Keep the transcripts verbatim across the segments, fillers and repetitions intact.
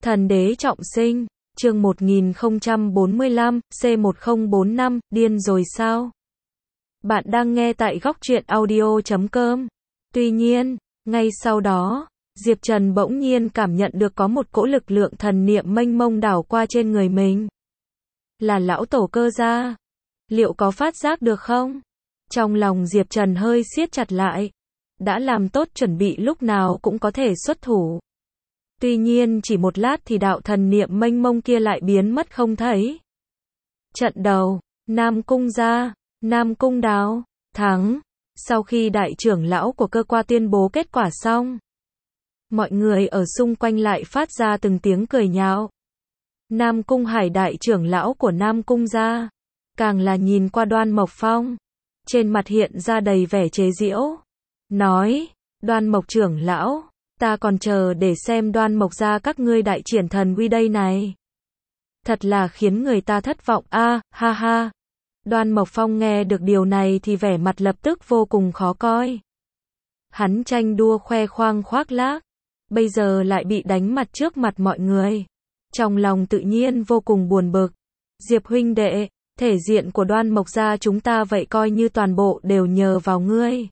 Thần đế trọng sinh, chương một nghìn không trăm bốn mươi lăm, C một không bốn năm, điên rồi sao? Bạn đang nghe tại góc truyện audio chấm com. Tuy nhiên, ngay sau đó, Diệp Trần bỗng nhiên cảm nhận được có một cỗ lực lượng thần niệm mênh mông đảo qua trên người mình. Là lão tổ Cơ gia. Liệu có phát giác được không? Trong lòng Diệp Trần hơi siết chặt lại. Đã làm tốt chuẩn bị lúc nào cũng có thể xuất thủ. Tuy nhiên chỉ một lát thì đạo thần niệm mênh mông kia lại biến mất không thấy. Trận đầu, Nam Cung gia, Nam Cung Đào, thắng. Sau khi đại trưởng lão của Cơ gia tuyên bố kết quả xong, mọi người ở xung quanh lại phát ra từng tiếng cười nhạo. Nam Cung Hải đại trưởng lão của Nam Cung gia, càng là nhìn qua Đoan Mộc Phong, trên mặt hiện ra đầy vẻ chế giễu. Nói, Đoan Mộc trưởng lão, ta còn chờ để xem Đoan Mộc gia các ngươi đại triển thần uy đây này. Thật là khiến người ta thất vọng a, à, ha ha. Đoan Mộc Phong nghe được điều này thì vẻ mặt lập tức vô cùng khó coi. Hắn tranh đua khoe khoang khoác lác, bây giờ lại bị đánh mặt trước mặt mọi người. Trong lòng tự nhiên vô cùng buồn bực. Diệp huynh đệ, thể diện của Đoan Mộc gia chúng ta vậy coi như toàn bộ đều nhờ vào ngươi.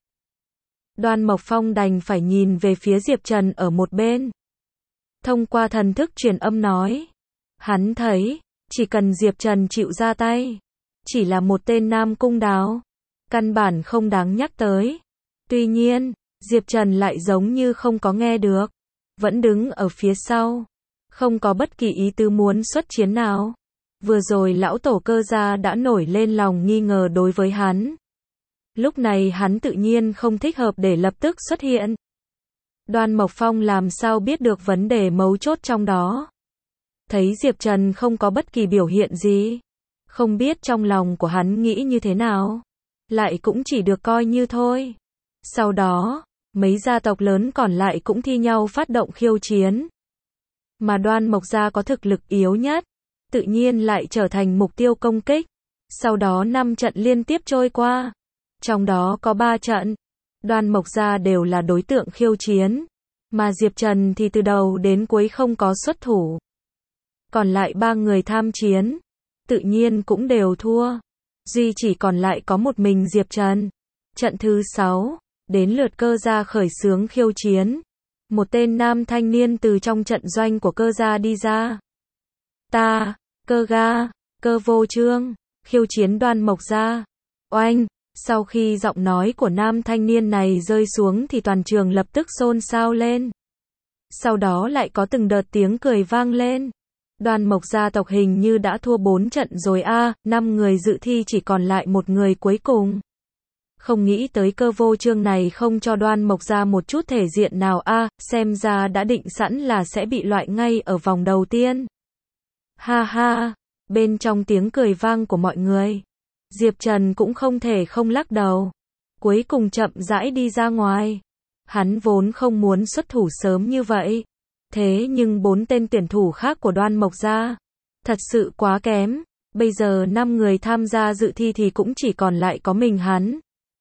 Đoan Mộc Phong đành phải nhìn về phía Diệp Trần ở một bên. Thông qua thần thức truyền âm nói. Hắn thấy, chỉ cần Diệp Trần chịu ra tay, chỉ là một tên Nam Cung Đào, căn bản không đáng nhắc tới. Tuy nhiên, Diệp Trần lại giống như không có nghe được, vẫn đứng ở phía sau, không có bất kỳ ý tứ muốn xuất chiến nào. Vừa rồi lão tổ Cơ gia đã nổi lên lòng nghi ngờ đối với hắn. Lúc này hắn tự nhiên không thích hợp để lập tức xuất hiện. Đoan Mộc Phong làm sao biết được vấn đề mấu chốt trong đó. Thấy Diệp Trần không có bất kỳ biểu hiện gì, không biết trong lòng của hắn nghĩ như thế nào, lại cũng chỉ được coi như thôi. Sau đó, mấy gia tộc lớn còn lại cũng thi nhau phát động khiêu chiến. Mà Đoan Mộc gia có thực lực yếu nhất, tự nhiên lại trở thành mục tiêu công kích. Sau đó năm trận liên tiếp trôi qua, trong đó có ba trận, Đoan Mộc gia đều là đối tượng khiêu chiến, mà Diệp Trần thì từ đầu đến cuối không có xuất thủ. Còn lại ba người tham chiến, tự nhiên cũng đều thua. Duy chỉ còn lại có một mình Diệp Trần. Trận thứ sáu, đến lượt Cơ gia khởi xướng khiêu chiến. Một tên nam thanh niên từ trong trận doanh của Cơ gia đi ra. Ta, Cơ gia, Cơ vô trương, khiêu chiến Đoan Mộc gia. Oanh! Sau khi giọng nói của nam thanh niên này rơi xuống thì toàn trường lập tức xôn xao lên. Sau đó lại có từng đợt tiếng cười vang lên. Đoan Mộc gia tộc hình như đã thua bốn trận rồi a, à, năm người dự thi chỉ còn lại một người cuối cùng. Không nghĩ tới Cơ vô trương này không cho Đoan Mộc gia một chút thể diện nào a, à, xem ra đã định sẵn là sẽ bị loại ngay ở vòng đầu tiên. Ha ha, bên trong tiếng cười vang của mọi người, Diệp Trần cũng không thể không lắc đầu. Cuối cùng chậm rãi đi ra ngoài. Hắn vốn không muốn xuất thủ sớm như vậy. Thế nhưng bốn tên tuyển thủ khác của Đoan Mộc gia thật sự quá kém. Bây giờ năm người tham gia dự thi thì cũng chỉ còn lại có mình hắn.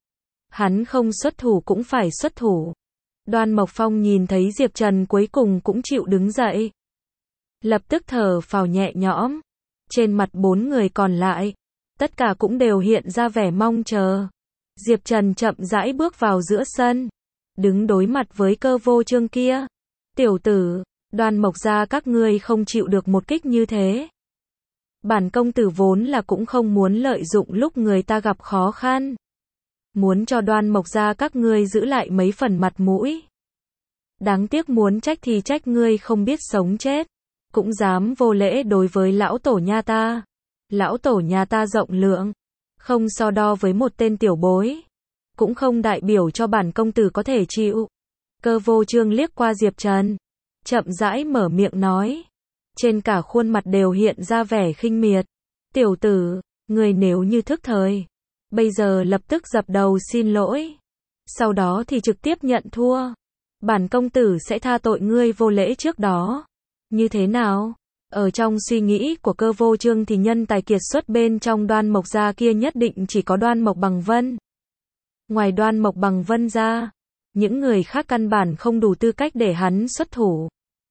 Hắn không xuất thủ cũng phải xuất thủ. Đoan Mộc Phong nhìn thấy Diệp Trần cuối cùng cũng chịu đứng dậy, lập tức thở phào nhẹ nhõm. Trên mặt bốn người còn lại, tất cả cũng đều hiện ra vẻ mong chờ. Diệp Trần chậm rãi bước vào giữa sân, đứng đối mặt với Cơ vô trương kia. Tiểu tử, Đoan Mộc gia các ngươi không chịu được một kích như thế. Bản công tử vốn là cũng không muốn lợi dụng lúc người ta gặp khó khăn. Muốn cho Đoan Mộc gia các ngươi giữ lại mấy phần mặt mũi. Đáng tiếc muốn trách thì trách ngươi không biết sống chết. Cũng dám vô lễ đối với lão tổ nhà ta. Lão tổ nhà ta rộng lượng, không so đo với một tên tiểu bối. Cũng không đại biểu cho bản công tử có thể chịu. Cơ vô trương liếc qua Diệp Trần, chậm rãi mở miệng nói. Trên cả khuôn mặt đều hiện ra vẻ khinh miệt. Tiểu tử, người nếu như thức thời, bây giờ lập tức dập đầu xin lỗi. Sau đó thì trực tiếp nhận thua. Bản công tử sẽ tha tội ngươi vô lễ trước đó. Như thế nào? Ở trong suy nghĩ của Cơ vô trương thì nhân tài kiệt xuất bên trong Đoan Mộc gia kia nhất định chỉ có Đoan Mộc Bằng Vân. Ngoài Đoan Mộc Bằng Vân ra, những người khác căn bản không đủ tư cách để hắn xuất thủ.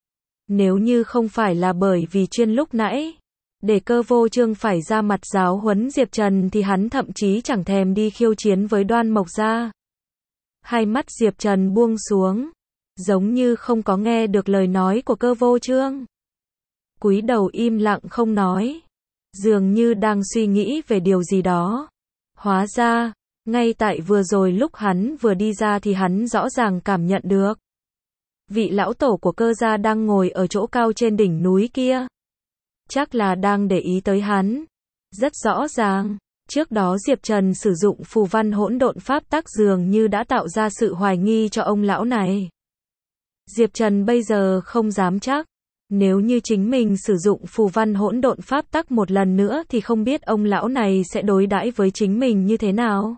Nếu như không phải là bởi vì chuyên lúc nãy để Cơ Vô Chương phải ra mặt giáo huấn Diệp Trần thì hắn thậm chí chẳng thèm đi khiêu chiến với Đoan Mộc Gia. Hai mắt Diệp Trần buông xuống, giống như không có nghe được lời nói của Cơ Vô Chương. Cúi đầu im lặng không nói, dường như đang suy nghĩ về điều gì đó. Hóa ra, ngay tại vừa rồi lúc hắn vừa đi ra thì hắn rõ ràng cảm nhận được. Vị lão tổ của Cơ gia đang ngồi ở chỗ cao trên đỉnh núi kia. Chắc là đang để ý tới hắn. Rất rõ ràng, trước đó Diệp Trần sử dụng phù văn hỗn độn pháp tắc dường như đã tạo ra sự hoài nghi cho ông lão này. Diệp Trần bây giờ không dám chắc, nếu như chính mình sử dụng phù văn hỗn độn pháp tắc một lần nữa thì không biết ông lão này sẽ đối đãi với chính mình như thế nào.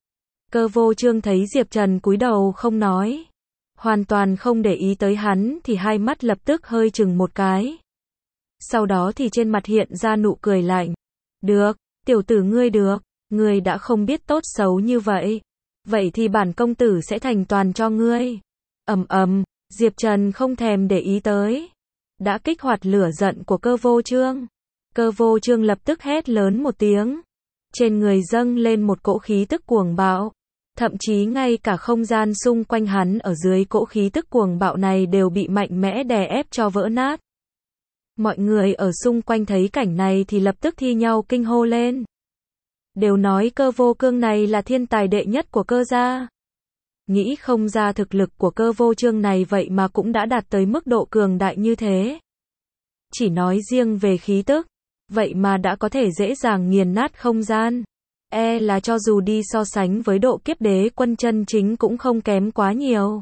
Cơ Vô Chương thấy Diệp Trần cúi đầu không nói, hoàn toàn không để ý tới hắn thì hai mắt lập tức hơi chừng một cái. Sau đó thì trên mặt hiện ra nụ cười lạnh. Được, tiểu tử ngươi được, ngươi đã không biết tốt xấu như vậy. Vậy thì bản công tử sẽ thành toàn cho ngươi. Ầm ầm, Diệp Trần không thèm để ý tới. Đã kích hoạt lửa giận của Cơ Vô Chương. Cơ Vô Chương lập tức hét lớn một tiếng. Trên người dâng lên một cỗ khí tức cuồng bạo. Thậm chí ngay cả không gian xung quanh hắn ở dưới cỗ khí tức cuồng bạo này đều bị mạnh mẽ đè ép cho vỡ nát. Mọi người ở xung quanh thấy cảnh này thì lập tức thi nhau kinh hô lên. Đều nói Cơ Vô Cương này là thiên tài đệ nhất của Cơ gia. Nghĩ không ra thực lực của Cơ Vô Chương này vậy mà cũng đã đạt tới mức độ cường đại như thế. Chỉ nói riêng về khí tức, vậy mà đã có thể dễ dàng nghiền nát không gian. E là cho dù đi so sánh với độ kiếp đế quân chân chính cũng không kém quá nhiều.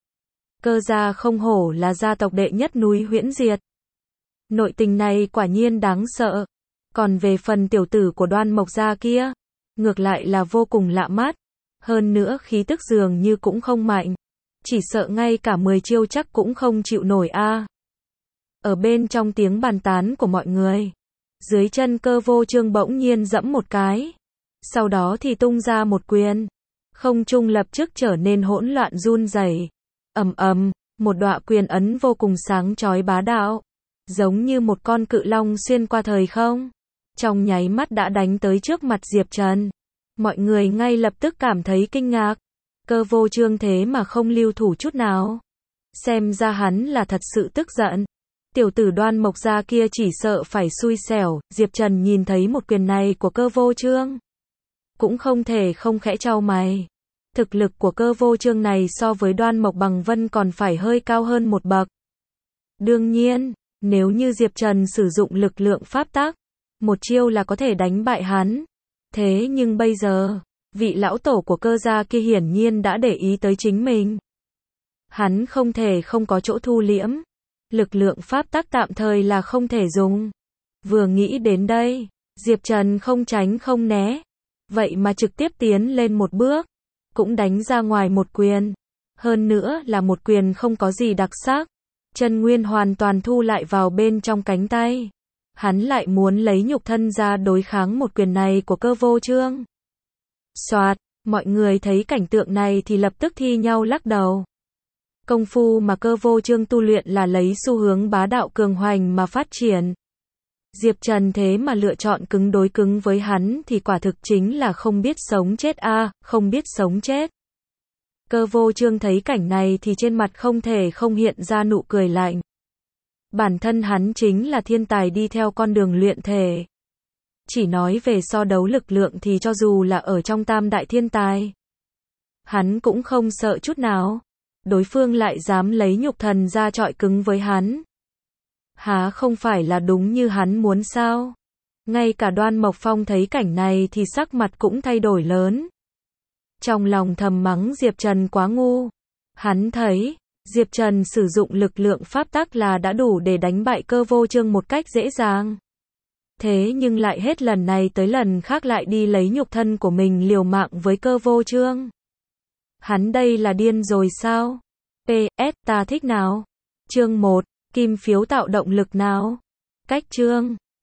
Cơ gia không hổ là gia tộc đệ nhất núi Huyễn Diệt. Nội tình này quả nhiên đáng sợ. Còn về phần tiểu tử của Đoan Mộc Gia kia, ngược lại là vô cùng lạ mắt. Hơn nữa khí tức dường như cũng không mạnh. Chỉ sợ ngay cả mười chiêu chắc cũng không chịu nổi a. Ở bên trong tiếng bàn tán của mọi người, dưới chân Cơ Vô Chương bỗng nhiên giẫm một cái. Sau đó thì tung ra một quyền. Không trung lập tức trở nên hỗn loạn run rẩy. Ầm ầm, một đọa quyền ấn vô cùng sáng chói bá đạo. Giống như một con cự long xuyên qua thời không. Trong nháy mắt đã đánh tới trước mặt Diệp Trần. Mọi người ngay lập tức cảm thấy kinh ngạc. Cơ Vô Chương thế mà không lưu thủ chút nào. Xem ra hắn là thật sự tức giận. Tiểu tử Đoan Mộc Gia kia chỉ sợ phải xui xẻo. Diệp Trần nhìn thấy một quyền này của Cơ Vô Chương, cũng không thể không khẽ chau mày. Thực lực của Cơ Vô Chương này so với Đoan Mộc Bằng Vân còn phải hơi cao hơn một bậc. Đương nhiên, nếu như Diệp Trần sử dụng lực lượng pháp tắc, một chiêu là có thể đánh bại hắn. Thế nhưng bây giờ, vị lão tổ của Cơ gia kia hiển nhiên đã để ý tới chính mình. Hắn không thể không có chỗ thu liễm. Lực lượng pháp tắc tạm thời là không thể dùng. Vừa nghĩ đến đây, Diệp Trần không tránh không né. Vậy mà trực tiếp tiến lên một bước, cũng đánh ra ngoài một quyền. Hơn nữa là một quyền không có gì đặc sắc. Chân nguyên hoàn toàn thu lại vào bên trong cánh tay. Hắn lại muốn lấy nhục thân ra đối kháng một quyền này của Cơ Vô Chương. Soạt, mọi người thấy cảnh tượng này thì lập tức thi nhau lắc đầu. Công phu mà Cơ Vô Chương tu luyện là lấy xu hướng bá đạo cường hoành mà phát triển. Diệp Trần thế mà lựa chọn cứng đối cứng với hắn thì quả thực chính là không biết sống chết a, à, không biết sống chết. Cơ Vô Chương thấy cảnh này thì trên mặt không thể không hiện ra nụ cười lạnh. Bản thân hắn chính là thiên tài đi theo con đường luyện thể. Chỉ nói về so đấu lực lượng thì cho dù là ở trong tam đại thiên tài, hắn cũng không sợ chút nào. Đối phương lại dám lấy nhục thần ra chọi cứng với hắn. Há không phải là đúng như hắn muốn sao? Ngay cả Đoan Mộc Phong thấy cảnh này thì sắc mặt cũng thay đổi lớn. Trong lòng thầm mắng Diệp Trần quá ngu. Hắn thấy, Diệp Trần sử dụng lực lượng pháp tắc là đã đủ để đánh bại Cơ Vô Chương một cách dễ dàng. Thế nhưng lại hết lần này tới lần khác lại đi lấy nhục thân của mình liều mạng với Cơ Vô Chương. Hắn đây là điên rồi sao? pê ét ta thích nào? Chương một, kim phiếu tạo động lực nào? Cách chương